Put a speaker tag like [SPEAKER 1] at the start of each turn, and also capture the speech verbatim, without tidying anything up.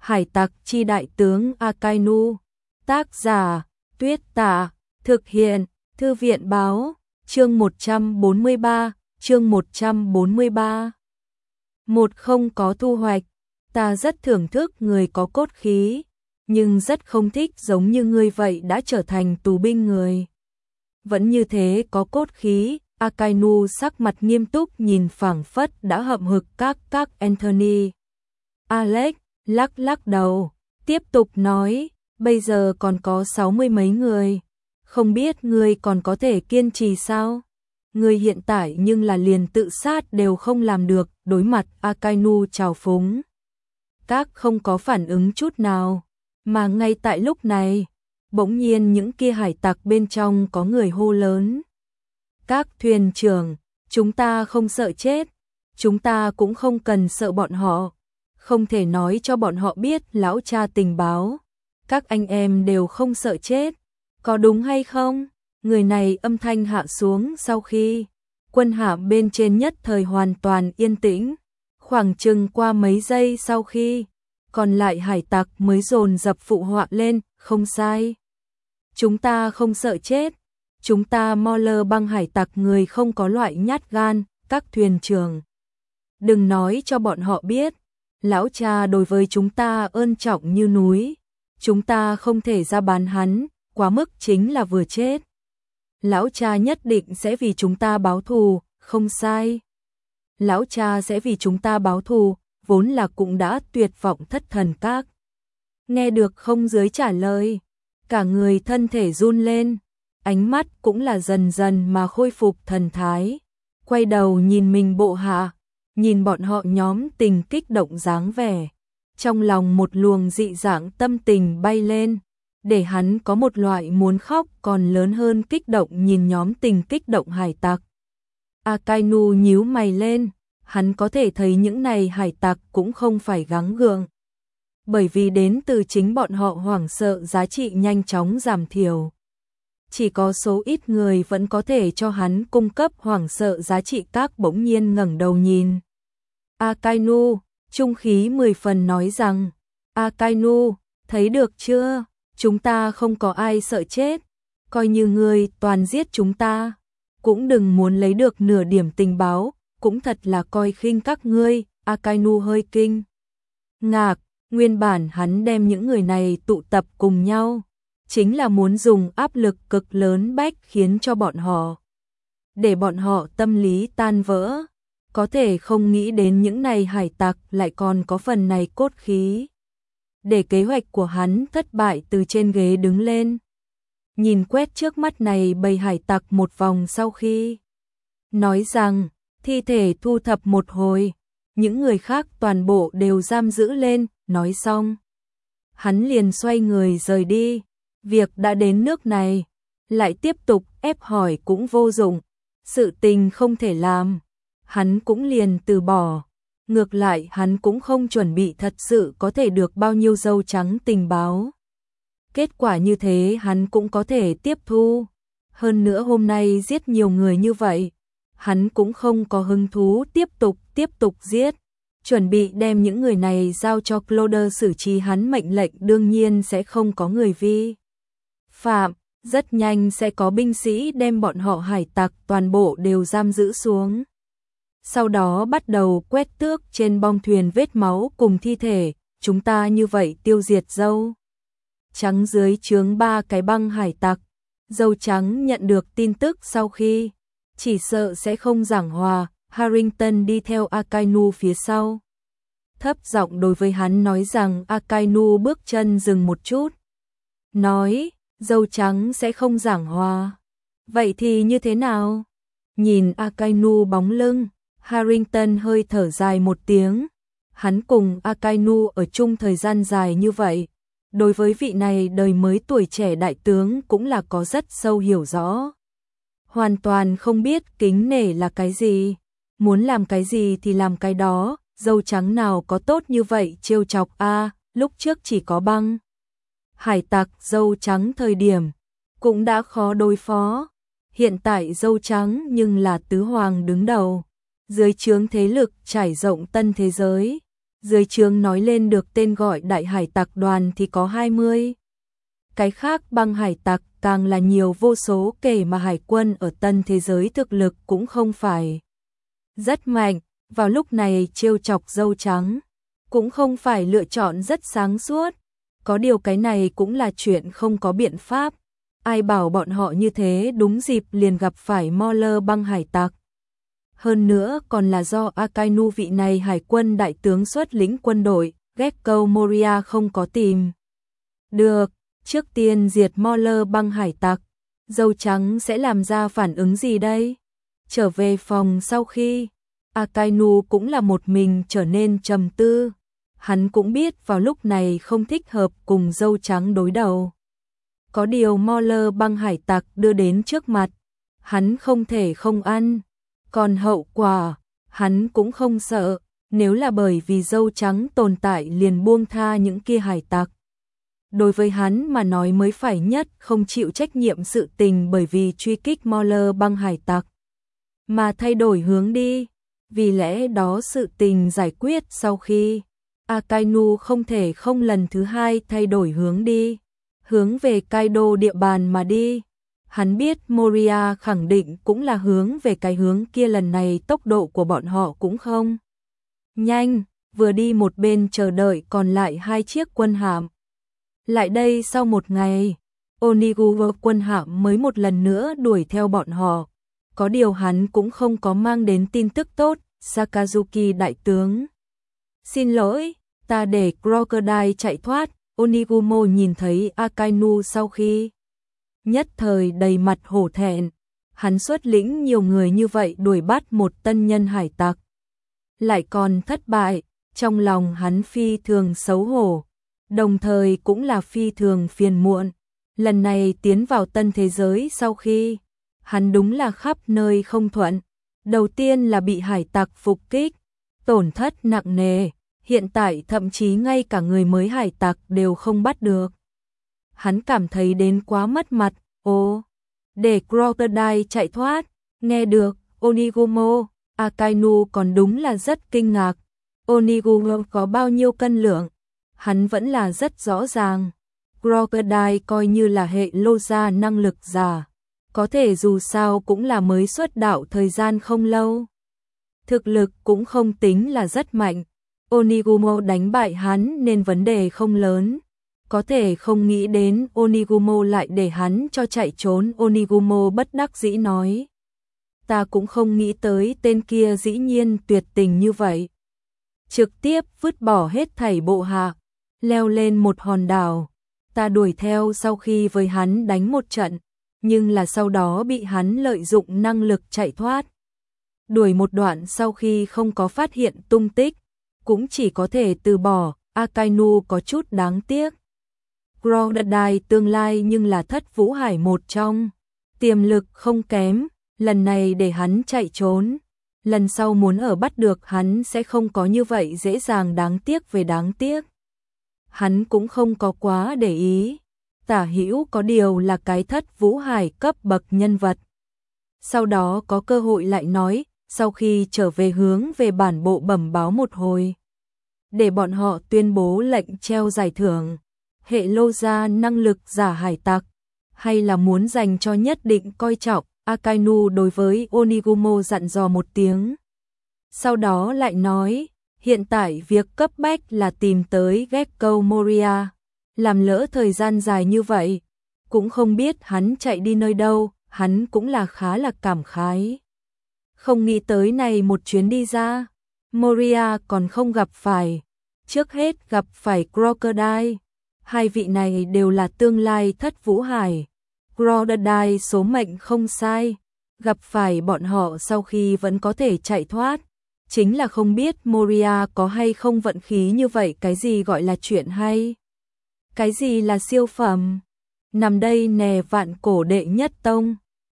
[SPEAKER 1] Hải tặc chi đại tướng Akainu. Tác giả, Tuyết Tả. Thực hiện, Thư viện Báo. Chương một trăm bốn mươi ba, chương một trăm bốn mươi ba. Một không có thu hoạch. Ta rất thưởng thức người có cốt khí, nhưng rất không thích giống như ngươi vậy đã trở thành tù binh người. Vẫn như thế có cốt khí. Akainu sắc mặt nghiêm túc nhìn phảng phất đã hậm hực các các Anthony. Alex lắc lắc đầu, tiếp tục nói, bây giờ còn có sáu mươi mấy người, không biết ngươi còn có thể kiên trì sao? Ngươi hiện tại nhưng là liền tự sát đều không làm được. Đối mặt Akainu trào phúng, các không có phản ứng chút nào, mà ngay tại lúc này, bỗng nhiên những kia hải tặc bên trong có người hô lớn. Các thuyền trưởng, chúng ta không sợ chết, chúng ta cũng không cần sợ bọn họ, không thể nói cho bọn họ biết lão cha tình báo, các anh em đều không sợ chết, có đúng hay không? Người này âm thanh hạ xuống sau khi quân hạm bên trên nhất thời hoàn toàn yên tĩnh, khoảng chừng qua mấy giây sau khi còn lại hải tặc mới dồn dập phụ họa lên, không sai. Chúng ta không sợ chết, chúng ta Mauler băng hải tặc người không có loại nhát gan, các thuyền trưởng. Đừng nói cho bọn họ biết, lão cha đối với chúng ta ơn trọng như núi, chúng ta không thể ra bán hắn, quá mức chính là vừa chết. Lão cha nhất định sẽ vì chúng ta báo thù, không sai. Lão cha sẽ vì chúng ta báo thù, vốn là cũng đã tuyệt vọng thất thần các. Nghe được không dưới trả lời, cả người thân thể run lên, ánh mắt cũng là dần dần mà khôi phục thần thái. Quay đầu nhìn mình bộ hạ, nhìn bọn họ nhóm tình kích động dáng vẻ. Trong lòng một luồng dị dạng tâm tình bay lên, để hắn có một loại muốn khóc còn lớn hơn kích động nhìn nhóm tình kích động hải tặc. Akainu nhíu mày lên, hắn có thể thấy những này hải tặc cũng không phải gắng gượng, bởi vì đến từ chính bọn họ hoảng sợ giá trị nhanh chóng giảm thiểu. Chỉ có số ít người vẫn có thể cho hắn cung cấp hoảng sợ giá trị. Các bỗng nhiên ngẩng đầu nhìn Akainu, trung khí mười phần nói rằng, Akainu, thấy được chưa? Chúng ta không có ai sợ chết, coi như ngươi toàn giết chúng ta, cũng đừng muốn lấy được nửa điểm tình báo, cũng thật là coi khinh các ngươi. Akainu hơi kinh ngạc, nguyên bản hắn đem những người này tụ tập cùng nhau, chính là muốn dùng áp lực cực lớn bách khiến cho bọn họ, để bọn họ tâm lý tan vỡ, có thể không nghĩ đến những này hải tặc lại còn có phần này cốt khí. Để kế hoạch của hắn thất bại từ trên ghế đứng lên, nhìn quét trước mắt này bầy hải tặc một vòng sau khi nói rằng, thi thể thu thập một hồi, những người khác toàn bộ đều giam giữ lên, nói xong. Hắn liền xoay người rời đi, việc đã đến nước này, lại tiếp tục ép hỏi cũng vô dụng, sự tình không thể làm, hắn cũng liền từ bỏ. Ngược lại hắn cũng không chuẩn bị thật sự có thể được bao nhiêu dâu trắng tình báo. Kết quả như thế hắn cũng có thể tiếp thu. Hơn nữa hôm nay giết nhiều người như vậy, hắn cũng không có hứng thú tiếp tục tiếp tục giết. Chuẩn bị đem những người này giao cho Claude xử trí, hắn mệnh lệnh đương nhiên sẽ không có người vi phạm. Rất nhanh sẽ có binh sĩ đem bọn họ hải tặc toàn bộ đều giam giữ xuống. Sau đó bắt đầu quét tước trên bong thuyền vết máu cùng thi thể, chúng ta như vậy tiêu diệt dâu trắng dưới trướng ba cái băng hải tặc. Dâu trắng nhận được tin tức sau khi, chỉ sợ sẽ không giảng hòa. Harrington đi theo Akainu phía sau, thấp giọng đối với hắn nói rằng. Akainu bước chân dừng một chút, nói, dâu trắng sẽ không giảng hòa, vậy thì như thế nào? Nhìn Akainu bóng lưng, Harrington hơi thở dài một tiếng. Hắn cùng Akainu ở chung thời gian dài như vậy, đối với vị này đời mới tuổi trẻ đại tướng cũng là có rất sâu hiểu rõ. Hoàn toàn không biết kính nể là cái gì, muốn làm cái gì thì làm cái đó, dâu trắng nào có tốt như vậy trêu chọc a. À, lúc trước chỉ có băng hải tặc dâu trắng thời điểm cũng đã khó đối phó, hiện tại dâu trắng nhưng là tứ hoàng đứng đầu, dưới trướng thế lực trải rộng tân thế giới, Dưới trướng nói lên được tên gọi Đại Hải Tặc đoàn thì có hai mươi. Cái khác băng hải tặc càng là nhiều vô số kể mà hải quân ở tân thế giới thực lực cũng không phải rất mạnh. Vào lúc này trêu chọc dâu trắng cũng không phải lựa chọn rất sáng suốt. Có điều cái này cũng là chuyện không có biện pháp. Ai bảo bọn họ như thế đúng dịp liền gặp phải Mauler băng hải tặc. Hơn nữa còn là do Akainu vị này hải quân đại tướng xuất lĩnh quân đội, Gekko Moria không có tìm được. Trước tiên diệt Mauler băng hải tặc, dâu trắng sẽ làm ra phản ứng gì đây? Trở về phòng sau khi, Akainu cũng là một mình trở nên trầm tư. Hắn cũng biết vào lúc này không thích hợp cùng dâu trắng đối đầu. Có điều Mauler băng hải tặc đưa đến trước mặt, hắn không thể không ăn. Còn hậu quả, hắn cũng không sợ, nếu là bởi vì dâu trắng tồn tại liền buông tha những kia hải tặc. Đối với hắn mà nói mới phải nhất không chịu trách nhiệm sự tình bởi vì truy kích Mauler băng hải tặc, mà thay đổi hướng đi. Vì lẽ đó sự tình giải quyết sau khi, Akainu không thể không lần thứ hai thay đổi hướng đi, hướng về Kaido địa bàn mà đi. Hắn biết Moria khẳng định cũng là hướng về cái hướng kia, lần này tốc độ của bọn họ cũng không nhanh, vừa đi một bên chờ đợi còn lại hai chiếc quân hạm. Lại đây sau một ngày, Oniguro quân hạm mới một lần nữa đuổi theo bọn họ. Có điều hắn cũng không có mang đến tin tức tốt. Sakazuki đại tướng, xin lỗi, ta để Crocodile chạy thoát. Onigumo nhìn thấy Akainu sau khi, nhất thời đầy mặt hổ thẹn. Hắn xuất lĩnh nhiều người như vậy đuổi bắt một tân nhân hải tặc, lại còn thất bại, trong lòng hắn phi thường xấu hổ, đồng thời cũng là phi thường phiền muộn. Lần này tiến vào tân thế giới sau khi, hắn đúng là khắp nơi không thuận. Đầu tiên là bị hải tặc phục kích, tổn thất nặng nề, hiện tại thậm chí ngay cả người mới hải tặc đều không bắt được. Hắn cảm thấy đến quá mất mặt. Ô, để Crocodile chạy thoát, nghe được Onigumo, Akainu còn đúng là rất kinh ngạc. Onigumo có bao nhiêu cân lượng, hắn vẫn là rất rõ ràng. Crocodile coi như là hệ lô gia năng lực giả, có thể dù sao cũng là mới xuất đạo thời gian không lâu, thực lực cũng không tính là rất mạnh. Onigumo đánh bại hắn nên vấn đề không lớn. Có thể không nghĩ đến Onigumo lại để hắn cho chạy trốn. Onigumo bất đắc dĩ nói, ta cũng không nghĩ tới tên kia dĩ nhiên tuyệt tình như vậy, trực tiếp vứt bỏ hết thảy bộ hạ, leo lên một hòn đảo. Ta đuổi theo sau khi với hắn đánh một trận, nhưng là sau đó bị hắn lợi dụng năng lực chạy thoát. Đuổi một đoạn sau khi không có phát hiện tung tích, cũng chỉ có thể từ bỏ. Akainu có chút đáng tiếc. Crocodile tương lai nhưng là thất vũ hải một trong, tiềm lực không kém, lần này để hắn chạy trốn, lần sau muốn ở bắt được hắn sẽ không có như vậy dễ dàng. Đáng tiếc về đáng tiếc, hắn cũng không có quá để ý. Tả hữu có điều là cái thất vũ hải cấp bậc nhân vật. Sau đó có cơ hội lại nói, sau khi trở về hướng về bản bộ bẩm báo một hồi, để bọn họ tuyên bố lệnh treo giải thưởng. Hệ lô gia năng lực giả hải tặc, hay là muốn dành cho nhất định coi trọng. Akainu đối với Onigumo dặn dò một tiếng. Sau đó lại nói, hiện tại việc cấp bách là tìm tới Gekko Moria. Làm lỡ thời gian dài như vậy, cũng không biết hắn chạy đi nơi đâu. Hắn cũng là khá là cảm khái, không nghĩ tới này một chuyến đi ra, Moria còn không gặp phải, trước hết gặp phải Crocodile. Hai vị này đều là tương lai thất vũ hải. Crocodile số mệnh không sai, gặp phải bọn họ sau khi vẫn có thể chạy thoát, chính là không biết Moria có hay không vận khí như vậy. Cái gì gọi là chuyện hay, cái gì là siêu phẩm, nằm đây nè vạn cổ đệ nhất tông.